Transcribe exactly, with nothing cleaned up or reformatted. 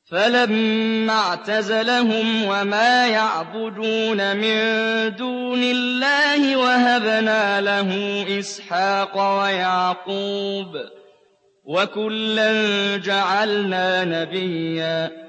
فَلَمَّا اعْتَزَلَهُمْ وَمَا يَعْبُدُونَ مِن دُونِ اللَّهِ وَهَبْنَا لَهُ إِسْحَاقَ وَيَعْقُوبَ ۖ وَكُلًّا جَعَلْنَا نَبِيًّا